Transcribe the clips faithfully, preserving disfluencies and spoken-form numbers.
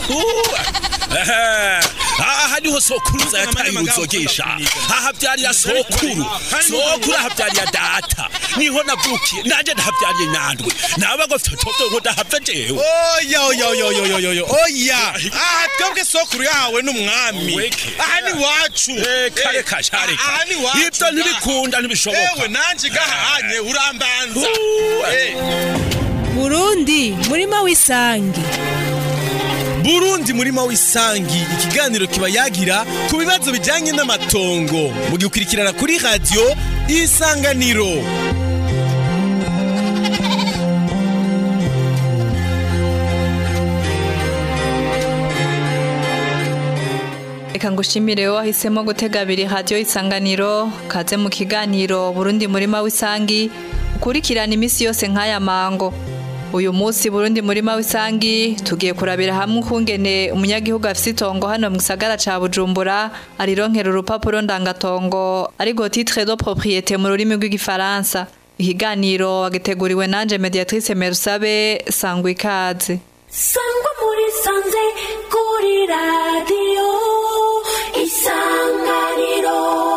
aha niho sokuruza yataye uzogisha aha byari ya sokuru sokuru aha byari ya data niho navukiye nanje ndahabyariye nyandwe nabago toto ngo ndahapfa jewe oya oya oya oya oya oya aha twebwe sokuru yawe n'umwami aha ni wacu eh kare kashare aha ni wacu ibyo ntibikunda ntibishoboka ewe nanje gahanye urambanza Burundi murima w'isangi Burundi murima w'isangi ikiganiro kiba yagira ku bibazo bijanye n'amatongo mu gikurikirana kuri radio Isanganiro. Eka ngushimire wahisemo gutega abiri radio Isanganiro kaze mu kiganiro Burundi murima w'isangi ukurikirana imisi yose nk'aya mango. Uyu munsi Burundi murima w'isangi tugiye kurabira hamwe ukungene umunyagihugu afite itongo hano mu gisagara ca Bujumbura arironkera urupapuro ndangatongo arigo titre de propriété mu rurimi rw'igifaransa. Ikiganiro wagiteguriwe nanje Mediatrice Merusabe sangwa ikaze. Sangwa muri sanze kuri radio Isanganiro.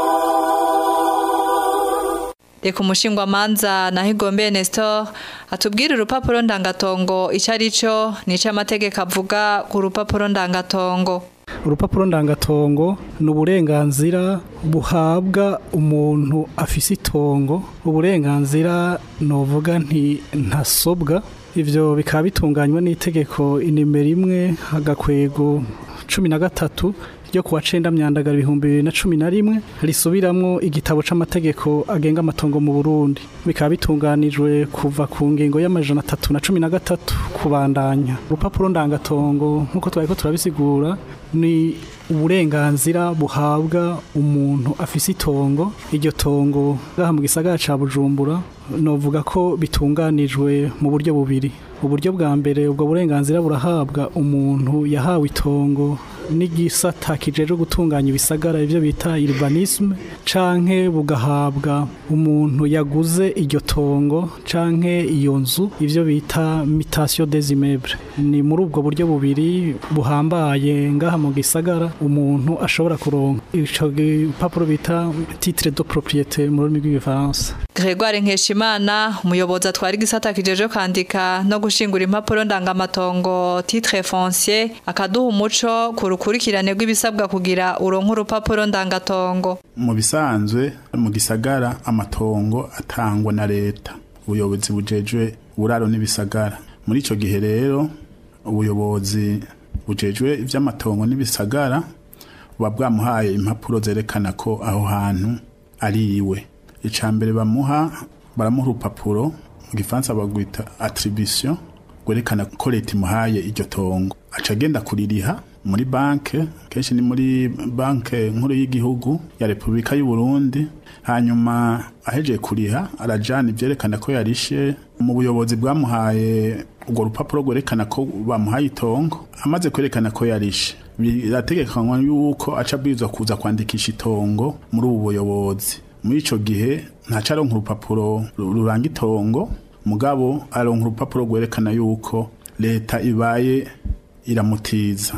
Reka umushingwamanza naho Igombe Nestor atubwira urupapuro ndangatongo icyo ari cyo n'icyo amategeko avuga ku rupapuro ndangatongo. Urupapuro ndangatongo ni uburenganzira buhabwa umuntu afise itongo, uburenganzira novuga nti ntasobwa. Ivyo bikaba bitunganywa n'itegeko inimero imwe agakwego cumi na gatatu ryo kuwa cenda myandagara ibihumbi bibiri na cumi na rimwe risubiramwo igitabo c'amategeko agenga amatongo mu Burundi. Bikaba bitunganijwe kuva ku ngingo y'amajana atatu na cumi na gatatu kubandanya. Urupapuro ndangatongo nkuko twariko turabisigura ni uburenganzira buhabwa umuntu afise itongo. Iryo tongo gaha mu gisagara ca Bujumbura novuga ko bitunganijwe mu buryo bubiri. Uburyo bwa mbere ubwo burenganzira burahabwa umuntu yahawe itongo n'igisata kijeje gutunganya ibisagara ivyo bita urbanisme canke bugahabwa umuntu yaguze iryo tongo canke iyo nzu ivyo bita mutation des immeubles. Ni muri ubwo buryo bubiri buhambaye ngaha mu gisagara umuntu ashobora kuronka ico gipapuro bita titre de propriété mu rurimi rw'igifaransa. Grégoire Nkeshimana umuyobozi atwara igisata kijeje kwandika no gushingura impapuro ndangamatongo titre foncier akaduha umuco ku rukurikirane rw'ibisabwa kugira uronka urupapuro ndangatongo. Mu bisanzwe mu gisagara amatongo atangwa na leta, ubuyobozi bujejwe uburaro n'ibisagara. Muri ico gihe rero ubuyobozi bujejwe ivy'amatongo n'ibisagara buba bwamuhaye impapuro zerekana ko aho hantu ari iwe. Icambere bamuha baramuha urupapuro mu gifaransa bagwita attribution gwerekana ko leta imuhaye iryo tongo. Aca agenda kuririha muri banke, kenshi ni muri banke nkuru y'igihugu ya Republika y'u Burundi. Hanyuma aheje kuriha arajana ivyerekana ko yarishe mu buyobozi bwamuhaye ubwo rupapuro gwerekana ko bamuhaye itongo. Amaze kwerekana ko yarishe birategekanywa yuko aca abwirizwa kuza kwandikisha itongo muri ubu buyobozi. Muri ico gihe ntaca aronka urupapuro ruranga itongo, mugabo aronka urupapuro gwerekana yuko leta ibaye iramutiza.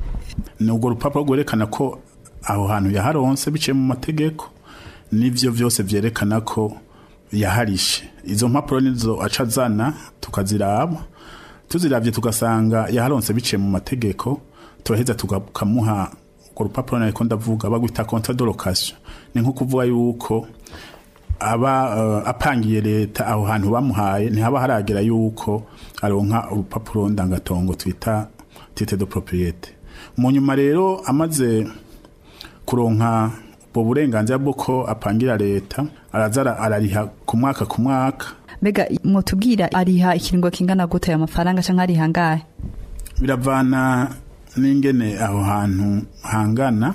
Ni urwo rupapuro gwerekana ko aho hantu yaharonse biciye mu mategeko, nivyo vyose vyerekana ko yaharishe. Izo mpapuro nizo aca azana tukaziraba, tuziravye tugasanga yaharonse biciye mu mategeko, turaheza tukamuha urwo rupapuro nariko ndavuga bagwita contrat de location. Ni nko kuvuga yuko aba uh, apangiye leta aho hantu bamuhaye ntihaba haragera yuko aronka urupapuro ndangatongo twita titre de propriété. Mu nyuma rero amaze kuronka ubwo burenganzira bwo apangira leta arazara arariha ku mwaka ku mwaka. Mbega mutubwira ariha ikiringo kingana gute y'amafaranga canke ariha ngahe? Biravana n'ingene aho hantu hangana,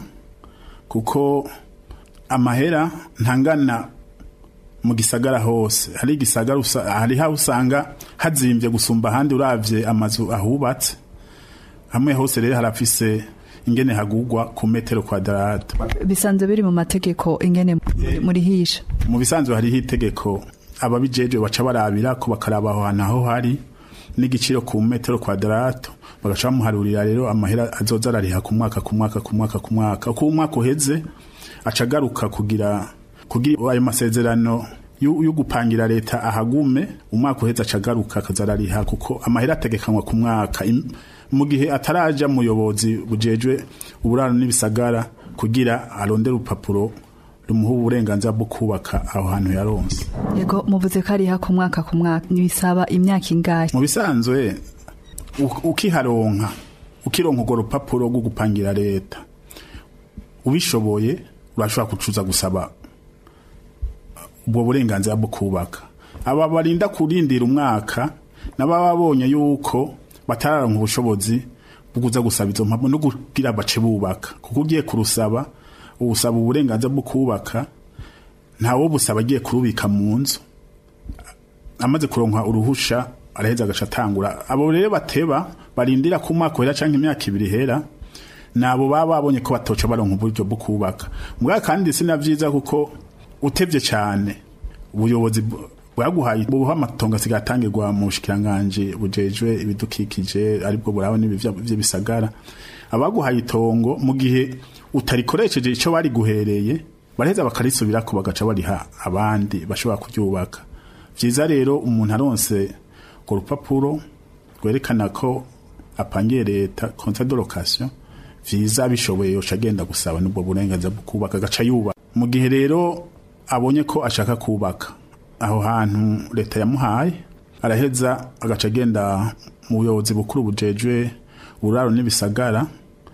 kuko amahera ntangana mu gisagara hose. Hari igisagara hari ha usanga hazimvye gusumba handi uravye amazu ahubatse. Hamwe hose rero harafise ingene hagugwa ku metero kwadrate. Bisanzwe biri mu mategeko ingene muri hisha. Mu bisanzwe hari itegeko ababijeje baca barabira ko bakaraba aho hantu aho hari n'igiciro ku metero kwadrate bagaca bamuharurira rero amahera azoza arariha ku mwaka ku mwaka ku mwaka ku mwaka ku mwaka uheze acagaruka kugira kugira ayo masezerano yo gupangira leta ahagume umwaka uheze acagaruka akazarariha kuko amahera ategekanwa ku mwaka mu gihe ataraja muyobozi bujejwe uburaro n'ibisagara kugira arondera urupapuro rumuha uburenganzira bwo kubaka aho hantu yaronse. Yego muvuze ko ariha ku mwaka ku mwaka nibisaba imyaka ingahe? Mu bisanzwe ukiharonka ukironka urwo rupapuro rwo gupangira leta ubishoboye urashobora kucuza gusaba ubwo burenganzira bwo kubaka. Aba barinda kurindira umwaka nababa babonye yuko batararonka ubushobozi buguza gusaba izo mpapuro no kugira bace bubaka kuko ugiye kurusaba ubusaba uburenganzira bwo kubaka ntawo busaba agiye kurubika mu nzu amaze kuronka uruhusha araheza agashatangura. Abo rero bateba barindira ku mwaka wera canke imyaka ibiri hera nabo baba babonye ko batoca baronka uburyo bwo kubaka. Mbwa kandi sinavyiza kuko utevye cyane ubuyobozi bwaguhaye buha amatongo sigatangirwa mu bushikiranganje bujejwe ibidukikije aribwo buraho n'ibivyo bisagara abaguhaye itongo mu gihe utarikoresheje ico bari guhereye baraheza bakarisubira ko bagaca bariha abandi bashobora kuryubaka. Vyiza rero umuntu aronse ko rupapuro rwerekana ko apangiye leta contrat de location vyiza bishoboye yo cagenda gusaba nubwo burenganzira bwo kubaka gaca yuba. Mu gihe rero abonye ko ashaka kubaka aho hantu leta yamuhaye araheza agaca agenda mu buyobozi bukuru bujejwe uraro n'ibisagara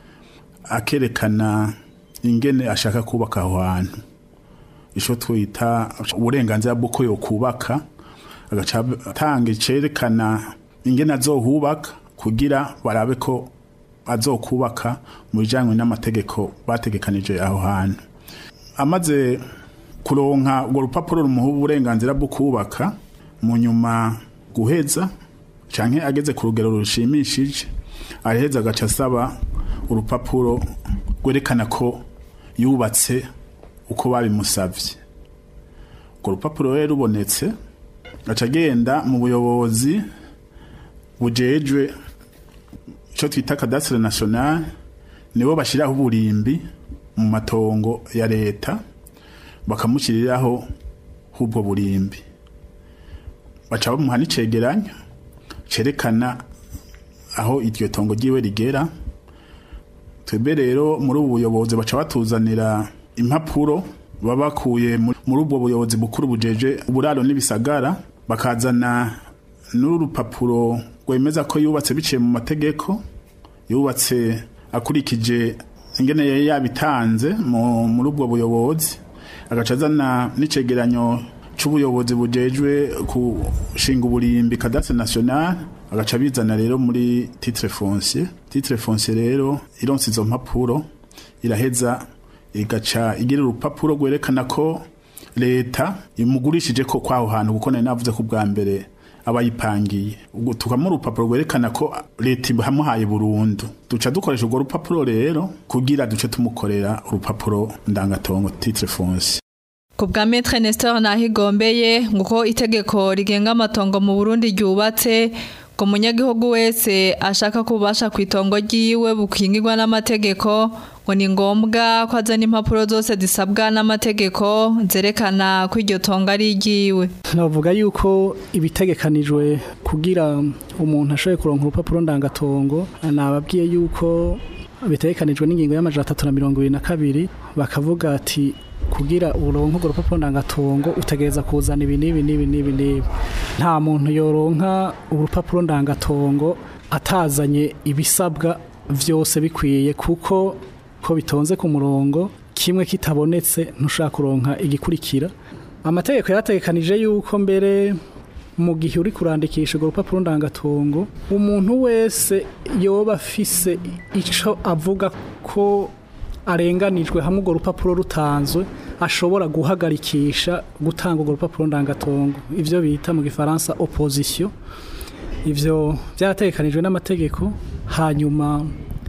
akerekana ingene ashaka kubaka aho hantu ico twita uburenganzira bwo ko yo kubaka agaca atanga icerekana ingene azohubaka kugira barabe ko azokubaka mu bijanye n'amategeko bategekanije aho hantu. Amaze kuronka urwo rupapuro rumuha uburenganzira bwo kubaka mu nyuma guheza canke ageze ku rugero rushimishije araheza agaca asaba urupapuro rwerekana ko yubatse uko babimusavye. Urwo rupapuro rero rubonetse gaca agenda mu buyobozi bujejwe ico twita cadastre national nibo bashiraho uburimbi mu matongo ya leta bakamushyiriraho hubwo burimbi baca bamuha n'icegeranyo cerekana aho iryo tongo ryiwe rigera. Twebwe rero muri ubu buyobozi baca batuzanira impapuro babakuye muri ubwo buyobozi bukuru bujeje uburaro n'ibisagara bakazana n'urupapuro rwemeza ko yubatse biciye mu mategeko yubatse akurikije ingene yari yabitanze muri ubwo buyobozi agacazana n'icegeranyo c'ubuyobozi bujejwe kushinga uburimbi cadastre national agaca bizana rero muri titre foncier. Titre foncier rero ironse izo mpapuro iraheza igaca igira urupapuro rwerekana ko leta imugurishije ko kwaho hantu kuko nari navuze ko bwa mbere abayipangiye ubwo tukamo urupapuro rwerekana ko leta ihamuhaye burundu duca dukoresha urwo rupapuro rero kugira duce tumukorera urupapuro ndangatongo titre foncier. Kubwa Maître Nestor Nahigombeye nguko itegeko rigenga amatongo mu Burundi ryubatse ko munyagihugu wese ashaka kubasha kwitongo ryiwe bukingirwa n'amategeko ngo ni ngombwa ko azana impapuro zose zisabwa n'amategeko zerekana ko iryo tongo ari ryiwe. Navuga yuko ibitegekanijwe kugira umuntu ashoboye kuronka urupapuro ndangatongo nababwiye yuko bitegekanijwe n'ingingo y'amajana atatu na mirongo ibiri na kabiri bakavuga ati kugira uronka urwo rupapuro ndangatongo utegereza kuzana ibi n'ibi n'ibi n'ibi n'ibi. Nta muntu yoronka urupapuro ndangatongo atazanye ibisabwa vyose bikwiye kuko ko bitonze ku murongo kimwe kitabonetse ntushaka kuronka igikurikira. Amategeko yarategekanije yuko mbere mu gihe uri kurandikisha urwo rupapuro ndangatongo umuntu wese yoba afise ico avuga ko arenganijwe hamwe urwo rupapuro rutanzwe ashobora guhagarikisha gutanga urwo rupapuro ndangatongo ivyo bita mu gifaransa opposition. Ivyo byarategekanijwe n'amategeko. Hanyuma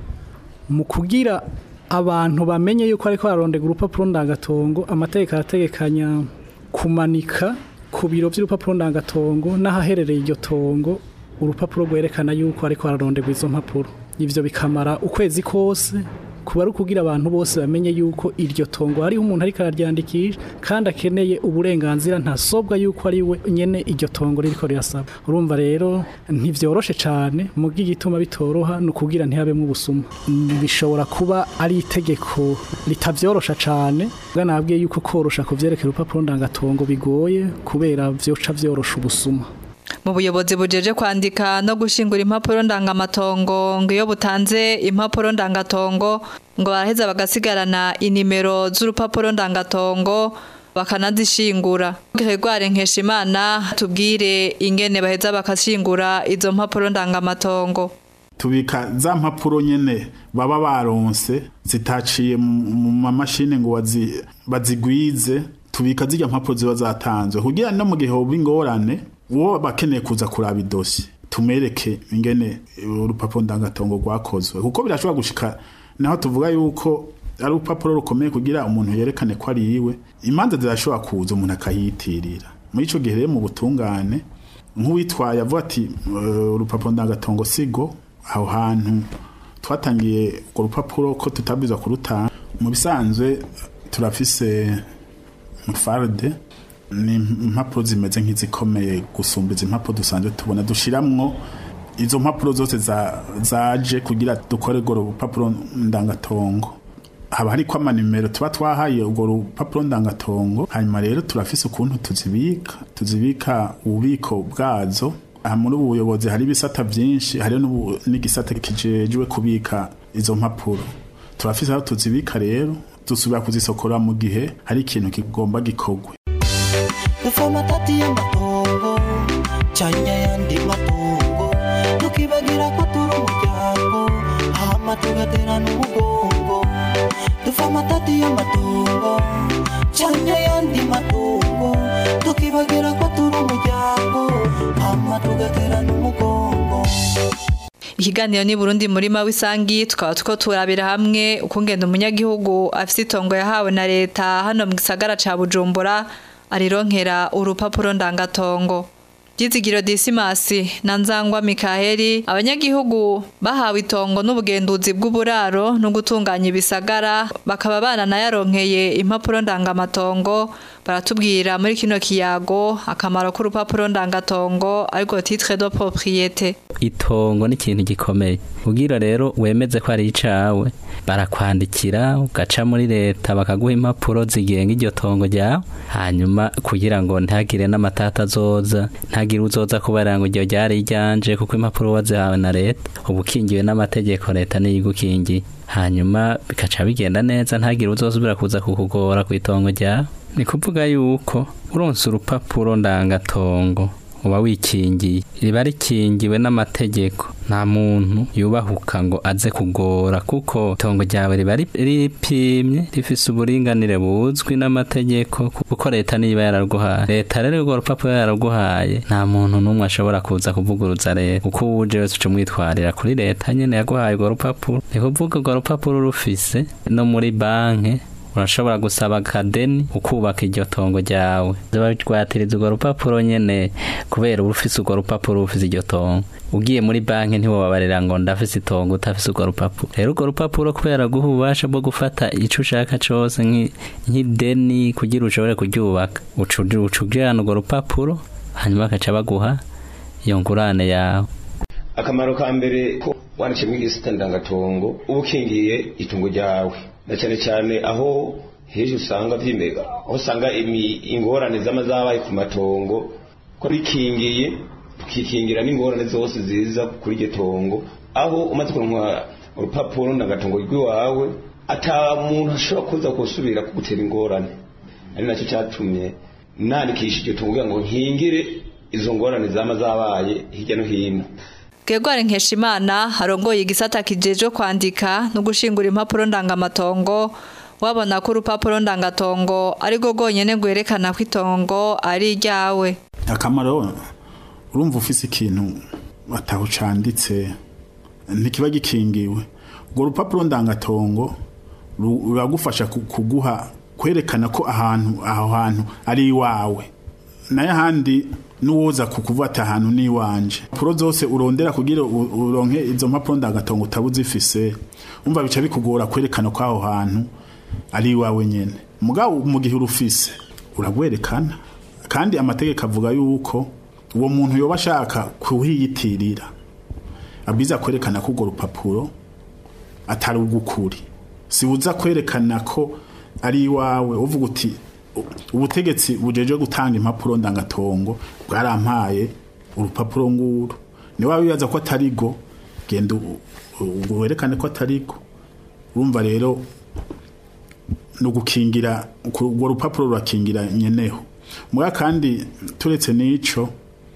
mu kugira abantu bamenye yuko ariko arondega urupapuro ndangatongo amategeko arategekanya kumanika ku biro by'urupapuro ndangatongo n'ahaherereye iryo tongo urupapuro rwerekana yuko ariko araronderwa izo mpapuro ivyo bikamara ukwezi kose kuba ari ukugira abantu bose bamenye yuko iryo tongo hariho umuntu ariko araryandikisha kandi akeneye uburenganzira ntasobwa yuko ari we nyene iryo tongo ririko rirasaba urumva rero ntivyoroshe cane mu gituma bitoroha no kugira ntihabemwe ubusuma bishobora kuba ari itegeko litavyorosha cane bwanabwiye yuko korosha kuvyerekera urupapuro ndangatongo bigoye kubera vyoca vyorosha ubusuma. Mu buyobozi bujeje kwandika no gushingura impapuro ndangamatongo ngo iyo butanze impapuro ndangatongo ngo baraheza bagasigarana inimero z'urupapuro ndangatongo bakanazishingura. Gregware Nkeshimana tubwire ingene baheza bakashingura izo mpapuro ndangamatongo. Tubika za mpapuro nyene baba baronse zitaciye mu mamashine ngo wazi bazigwize tubika zijya mpapuro ziba zatanzwe kugira no mu gihe hoba ingorane uwo bakeneye kuza kuraba idosi tumereke ingene urupapuro ndangatongo rwakozwe kuko birashobora gushika naho tuvuga yuko ari urupapuro rukomeye kugira umuntu yerekane ko ari iwe imanza zirashobora kuza umuntu akayitirira muri ico gihe mu butungane nk'uwitwaye avuga ati urupapuro ndangatongo sigo aho hantu twatangiye urwo rupapuro ko tutabizwa kurutanga mu bisanzwe turafise farde ni impapuro zimeze nk'izikomeye gusumba izi mpapuro dusanzwe tubona dushiramwo izo mpapuro zose za zaje kugira dukore go rupapuro ndangatongo haba hari kwa manimero tuba twahaye urwo rupapuro ndangatongo hanyuma rero turafise ukuntu tuzibika tuzibika ububiko bwazo aha muri ubu buyobozi hari ibisata byinshi hari n'igisata kijejwe kubika izo mpapuro turafise aho tuzibika rero dusubira kuzisokora mu gihe hari ikintu kigomba gikogwe. Dufama tati ya matongo chanya yandi matongo tukibagira ko turi umuryango hama tugatera n'umugongo dufama tati ya matongo chanya yandi matongo tukibagira ko turi umuryango hama tugatera n'umugongo. Ikiganiro ni Burundi murima w'isangi tukaba tuko turabira hamwe ukungenda umunyagihugu afite itongo yahawe na leta hano mu gisagara ca Bujumbura arironkera urupapuro ndangatongo. Gizigiro Disimasi na Nzangwa Mikaheli abanyagihugu bahawe itongo n'ubugenduzi bw'uburaro no gutunganya ibisagara bakaba bana nayaronkeye impapuro ndangamatongo baratubwira muri kino kiyago akamaro k'urupapuro ndangatongo ariko titre de propriété. Itongo ni ikintu gikomeye kugira rero wemeze ko ari icawe barakwandikira ugaca muri leta bakaguha impapuro zigenga iryo tongo ryawe hanyuma kugira ngo ntagire n'amatata azoza ntagire uzoza kubara ngo iryo ryari ryanje kuko impapuro wazihawe na leta ubukingiwe n'amategeko leta niyigukingiye hanyuma bikaca bigenda neza ntagire uzosubira kuza kukugora ku itongo ryawe. Ni kuvuga yuko uronse urupapuro ndangatongo uba wikingiye riba rikingiwe n'amategeko nta muntu yubahuka ngo aze kugora kuko itongo ryawe riba ripimye rifise uburinganire buzwi n'amategeko kuko leta niba yaraguhaye leta rero urwo rupapuro yaraguhaye nta muntu n'umwe ashobora kuza kuvuguruza leta kuko uje wese uca umwitwarira kuri leta nyene yaguhaye urwo rupapuro ni kuvuga urwo rupapuro rufise no muri banke urashobora gusaba kadeni ukubaka iryo tongo ryawe rwatiriza urwo rupapuro nyene kubera urufise urwo rupapuro ufise iryo tongo ugiye muri banki ntiwobabarira ngo ndafise itongo utafise urwo rupapuro rero urwo rupapuro kubera guha ububasha bwo gufata ico ushaka cose nk'ideni kugira ushobore kuryubaka ucugirana urwo rupapuro hanyuma bakaca baguha iyo ngurane yawe. Akamaro ka mbere ko wanditse mu gisata ndangatongo ubukingiye itungo ryawe na cyane cyane aho heje usanga vyimega aho usanga ingorane z'amazabaye ku matongo ko bikingiye tukikingira n'ingorane zose ziza kuri iryo tongo aho umaze kuronka urupapuro ndangatongo rw'iwawe ata muntu ashobora kuza kusubira kugutera ingorane ari nacyo cyatumye nandikisha iryo tongo kugira ngo nkingire izo ngorane z'amazabaye hirya no hino. Gregware Nkeshimana harongoye igisata kijeje kwandika no gushingura impapuro ndangamatongo wabona ko urupapuro ndangatongo ari go gonyene gwerekana ko itongo ari ryawe. Akamaro urumva ufise ikintu ataho canditse ntikiba gikingiwe urwo rupapuro ndangatongo ruragufasha kuguha kwerekana ko ahantu aho hantu ari iwawe naye handi nuwoza kukuva ati ahantu ni wanje pro zose urondera kugira uronke izo mpapuro ndangatongo utabuzifise umva bica bikugora kwerekana ko aho hantu ari wawe nyene mugabo mu gihe urufise uragwerekana kandi amategeko avuga yuko uwo muntu yoba ashaka kuhiyitirira abiza kwerekana ko urwo rupapuro atari ugukuri si uza kwerekana ko ari iwawe uvuga uti ubutegetsi bujeje gutanga impapuro ndangatongo bwarampaye urupapuro nguru ni wawe yaza ko atarigo genda werekane ko atarigo urumva rero no gukingira urwo rupapuro rurakingira nyeneho muga kandi turetse n'ico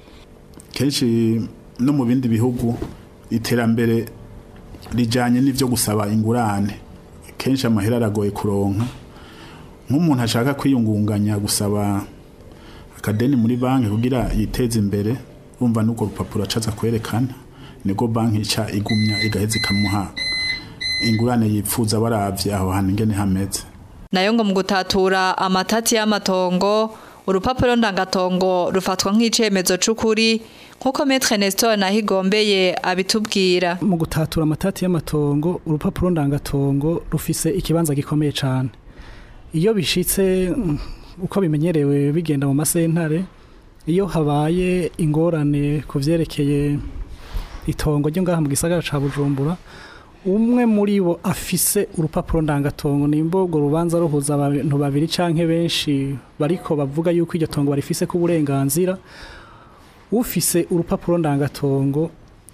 kenshi no mu bindi bihugu iterambere rijanye n'ivyo gusaba ingurane kenshi amahera aragoye kuronka nk'umuntu ashaka kwiyungunganya gusaba akadeni muri banki kugira yiteze imbere urumva nuko rupapuro acaza kwerekana niko banki ica igumya igaheza ikamuha ingurane yipfuza baravye aho hantu ngene hameze nayo ngo mu gutatura amatati y'amatongo urupapuro ndangatongo rufatwa nk'icemezo c'ukuri nkuko Maître Nestor Nahigombeye abitubwira mu gutatura amatati y'amatongo urupapuro ndangatongo rufise ikibanza gikomeye cyane iyo bishitse uko bimenyerewe bigenda mu masentare iyo habaye ingorane kuvyerekeye itongo ryo ngaha mu gisagara ca Bujumbura umwe muri bo afise urupapuro ndangatongo nimbo urwo rubanza ruhuza abantu babiri canke benshi bariko bavuga yuko iryo tongo barifise ku burenganzira ufise urupapuro ndangatongo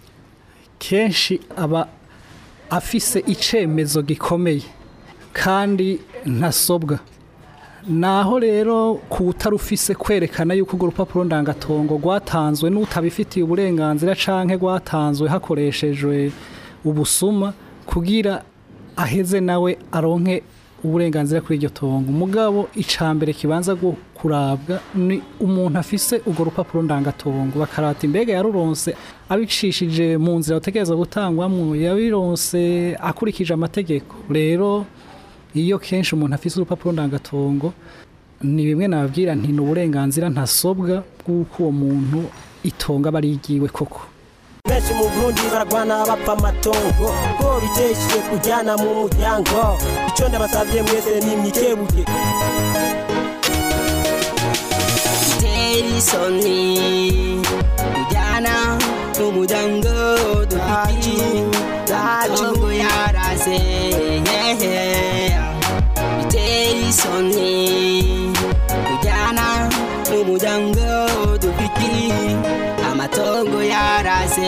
kenshi aba afise icemezo gikomeye kandi ntasobwa naho rero kutarufise kwerekana yuko urwo rupapuro ndangatongo rwatanzwe n'utabifitiye uburenganzira canke rwatanzwe hakoreshejwe ubusuma kugira aheze nawe aronke uburenganzira kuri iryo tongo mugabo icambere kibanza go kurabwa ni umuntu afise urwo rupapuro ndangatongo bakarata imbega yaruronse abicishije mu nzira utegereza gutangwamwo yabironse akurikije amategeko rero iyo kenshi umuntu afise urupapuro ndangatongo ni bimwe nababwira nti n'uburenganzira ntasobwa bw'uko uwo muntu itonga barigiwe koko benshi mu Burundi baragwana bapfa amatongo ko biteshiye kujyana mu muryango ico ndabasavye mwese ni mwikebuke Terisoni kujyana mu muryango dufiti dacu yarase Terisoni kujyana mu muryango dufiti amatongo yarase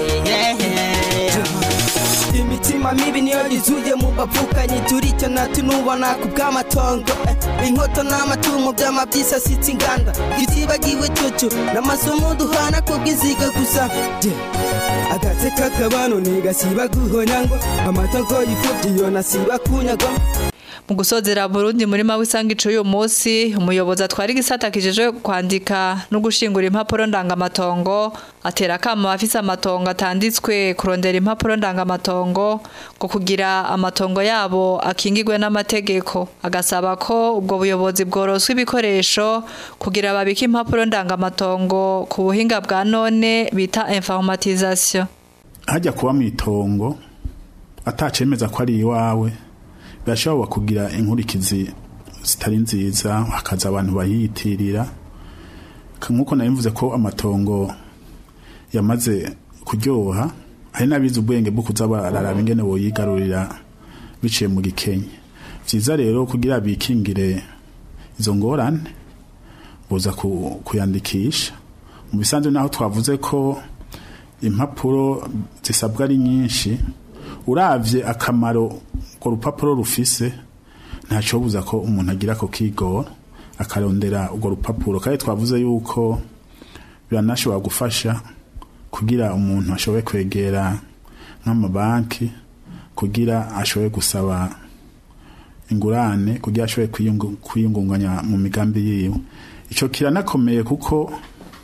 imitima mibi niyo yizuye mu bavukanye turicyo natunubona ku bw'amatongo inkoto n'amatungo by'amabyisa sitsi inganda gitibagiwe cyoco n'amasomo duhana ko bwiziga gusa agatse kakabano ntigasiba guhonya ngo amatongo yifubye yo nasiba kunyago mu gusozera Burundi murima w'isanga ico uyu munsi umuyobozi atwara igisata kijeje kwandika no gushingura impapuro ndangamatongo atera kama afise amatongo atanditswe kurondera impapuro ndangamatongo ngo kugira amatongo yabo akingirwe n'amategeko agasaba ko ubwo buyobozi bworoswa ibikoresho kugira babike impapuro ndangamatongo ku buhinga bwa none bita informatisation hajya kuba mu itongo atacemeza ko ari iwawe bashobora kugira inkurikizi zitari nziza hakaza abantu bayitirira nkuko narimvuze ko amatongo yamaze kuryoha hari nabize ubwenge bwo kuzabarara ingene boyigarurira biciye mu gikenye vyiza rero kugira bikingire izo ngorane boza kuyandikisha mu bisanzwe naho twavuze ko impapuro zisabwa ari nyinshi uravye akamaro ko rupapuro rufise ntaco buza ko umuntu agira ko kigora akarondera urwo rupapuro kandi twavuze yuko biranashobora gufasha kugira umuntu ashoboye kwegera nk'amabanki kugira ashoboye gusaba ingurane kugira ashoboye kwiyungunganya mu migambi yiwe ico kiranakomeye kuko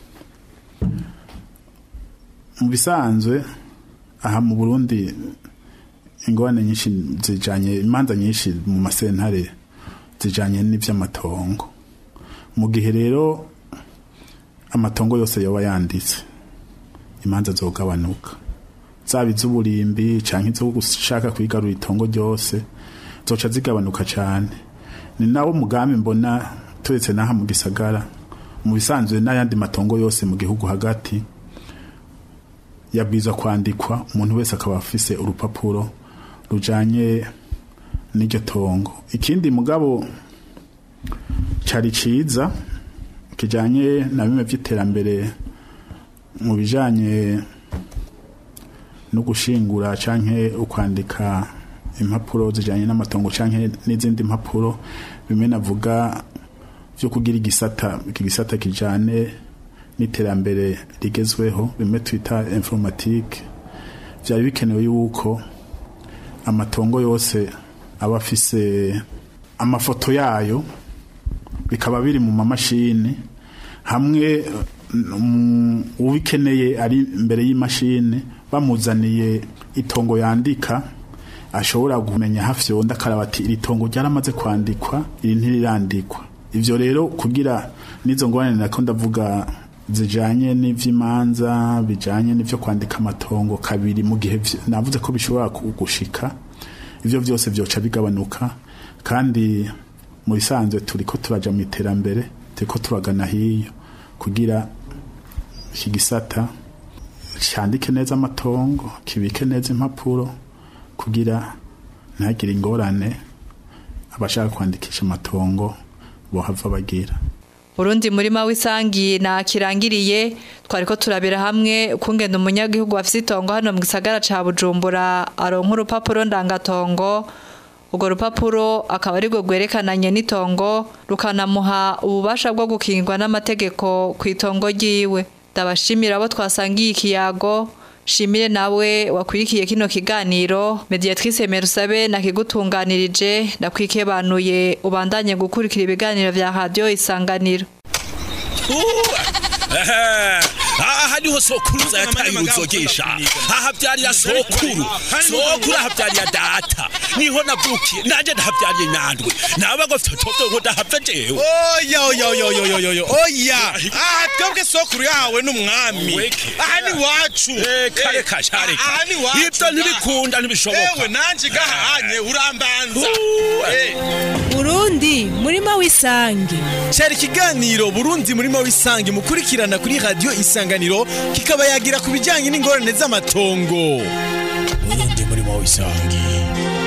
mu bisanzwe aha mu Burundi ingorane nyinshi zijanye imanza nyinshi mu masentare zijanye n'ivy'amatongo mu gihe rero amatongo yose yoba yanditse imanza zogabanuka zaba iz'uburimbi canke izo gushaka kwigarura itongo ryose zoca zigabanuka cyane. Ni nawo mugambi mbona turetse naha mu gisagara mu bisanzwe n'ayandi matongo yose mu gihugu hagati yabwiza kwandikwa umuntu wese akaba afise urupapuro rujanye n'iryo tongo. Ikindi mugabo cari ciza kijanye na bimwe vy'iterambere mu bijanye no gushingura canke ukwandika impapuro zijanye n'amatongo canke n'izindi impapuro bimwe navuga vyo kugira igisata igisata kijane n'iterambere rigezweho bimwe twita informatique. Vyari bikenewe yuko amatongo yose aba afise amafoto yayo bikaba biri mu mamashini hamwe um, ubikeneye ari imbere y'imashini bamuzaniye itongo yandika ashobora kumenya hafi yonda karabati iri tongo ryaramaze kwandikwa iri ntirirandikwa. Ivyo rero kugira nizo ngorane nako ndavuga zijanye n'ivy'imanza bijanye n'ivyo kwandika amatongo kabiri mu gihe navuze ko bishobora gushika ivyo vyose vyoca bigabanuka. Kandi mu bisanzwe turiko turaja mu iterambere turiko turagana hiyo kugira iki gisata cyandike neza amatongo kibike neza impapuro kugira ntagire ingorane abashaka kwandikisha amatongo bohava bagira. Burundi murima w'isangi na kirangiriye twariko turabira hamwe kungenda umunyagihugu afite itongo hano mu gisagara ca Bujumbura aronka urupapuro ndangatongo. Ugo rupapuro akaba ari rwo gwerekananye n'itongo rukanamuha ububasha bwo gukingwa n'amategeko ku itongo ryiwe. Ndabashimira abo twasangiye ikiyago. Shimire nawe wakurikiye kino kiganiro. Mediatrice Merusabe nakigutunganirije ndakwikebanuye ubandanye gukurikira ibiganiro vya Radio Isanganiro. aha niho sokuruza yataye uruzogesha aha byarira sokuru sokuru aha byarira data niho navukiye nanje ndahabyariye nyandwe nabago fitoto ngo ndahava jewe oya oya oya oya oya oya aha twebwe sokuru yawe n'umwami aha ni wacu eh kare kashare aha ni wacu ibyo ntibikunda ntibishoboka ewe nanje gahanye urambanza Burundi murima w'isangi cyari kiganiro Burundi murima w'isangi mukurikirana kuri Radio Isanganiro kikaba yagira kubijyanye n'ingorane z'amatongo. Burundi murima w'isangi.